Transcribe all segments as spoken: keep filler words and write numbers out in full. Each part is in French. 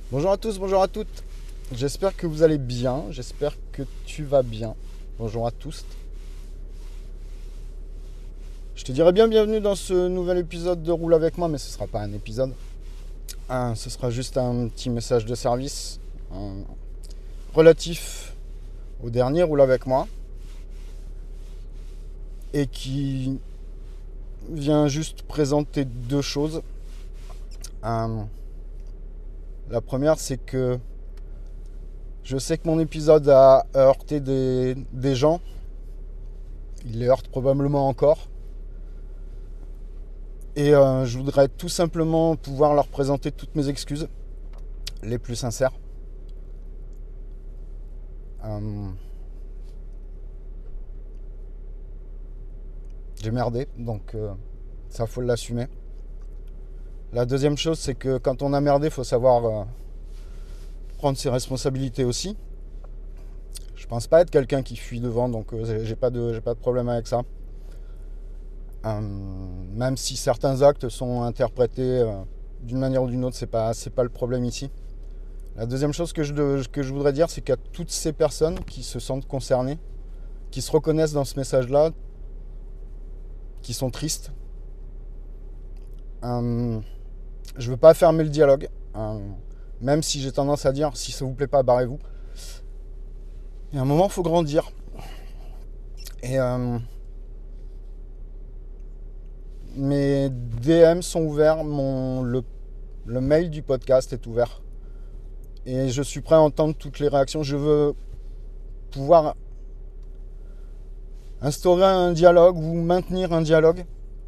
Bonjour à tous, bonjour à toutes. J'espère que vous allez bien, j'espère que tu vas bien. Bonjour à tous. Je te dirais bien bienvenue dans ce nouvel épisode de Roule avec moi, mais ce ne sera pas un épisode. Un- ce sera juste un petit message de service un- relatif au dernier Roule avec moi et qui vient juste présenter deux choses. Un- la première, c'est que je sais que mon épisode a heurté des, des gens. Il les heurte probablement encore. Et euh, je voudrais tout simplement pouvoir leur présenter toutes mes excuses, les plus sincères. Euh, j'ai merdé, donc euh, ça faut l'assumer. La deuxième chose, c'est que quand on a merdé, il faut savoir euh, prendre ses responsabilités aussi. Je pense pas être quelqu'un qui fuit devant, donc euh, j'ai pas de, j'ai pas de problème avec ça. Euh, même si certains actes sont interprétés euh, d'une manière ou d'une autre, c'est pas, c'est pas le problème ici. La deuxième chose que je, que je voudrais dire, c'est qu'à toutes ces personnes qui se sentent concernées, qui se reconnaissent dans ce message-là, qui sont tristes, euh, je veux pas fermer le dialogue, euh, même si j'ai tendance à dire, si ça vous plaît pas, barrez-vous. Il y a un moment, il faut grandir. Et euh, mes D M sont ouverts, mon, le, le mail du podcast est ouvert. Et je suis prêt à entendre toutes les réactions. Je veux pouvoir instaurer un dialogue ou maintenir un dialogue.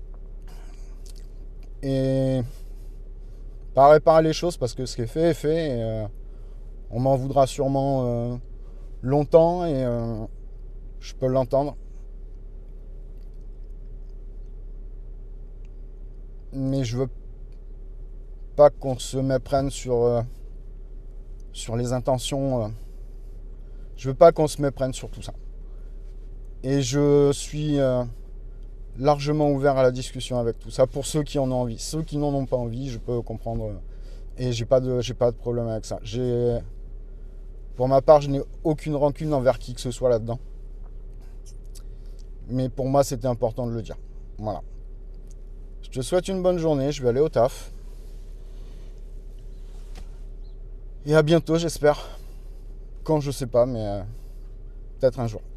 Et pas réparer les choses parce que ce qui est fait est fait. Et, euh, on m'en voudra sûrement euh, longtemps et euh, je peux l'entendre. Mais je veux pas qu'on se méprenne sur, euh, sur les intentions. Euh, je veux pas qu'on se méprenne sur tout ça. Et je suis euh, largement ouvert à la discussion avec tout ça pour ceux qui en ont envie. Ceux qui n'en ont pas envie, je peux comprendre. Euh, et j'ai pas de, j'ai pas de problème avec ça. J'ai, pour ma part, je n'ai aucune rancune envers qui que ce soit là-dedans. Mais pour moi, c'était important de le dire. Voilà. Je te souhaite une bonne journée. Je vais aller au taf. Et à bientôt, j'espère. Quand, je sais pas, mais euh, peut-être un jour.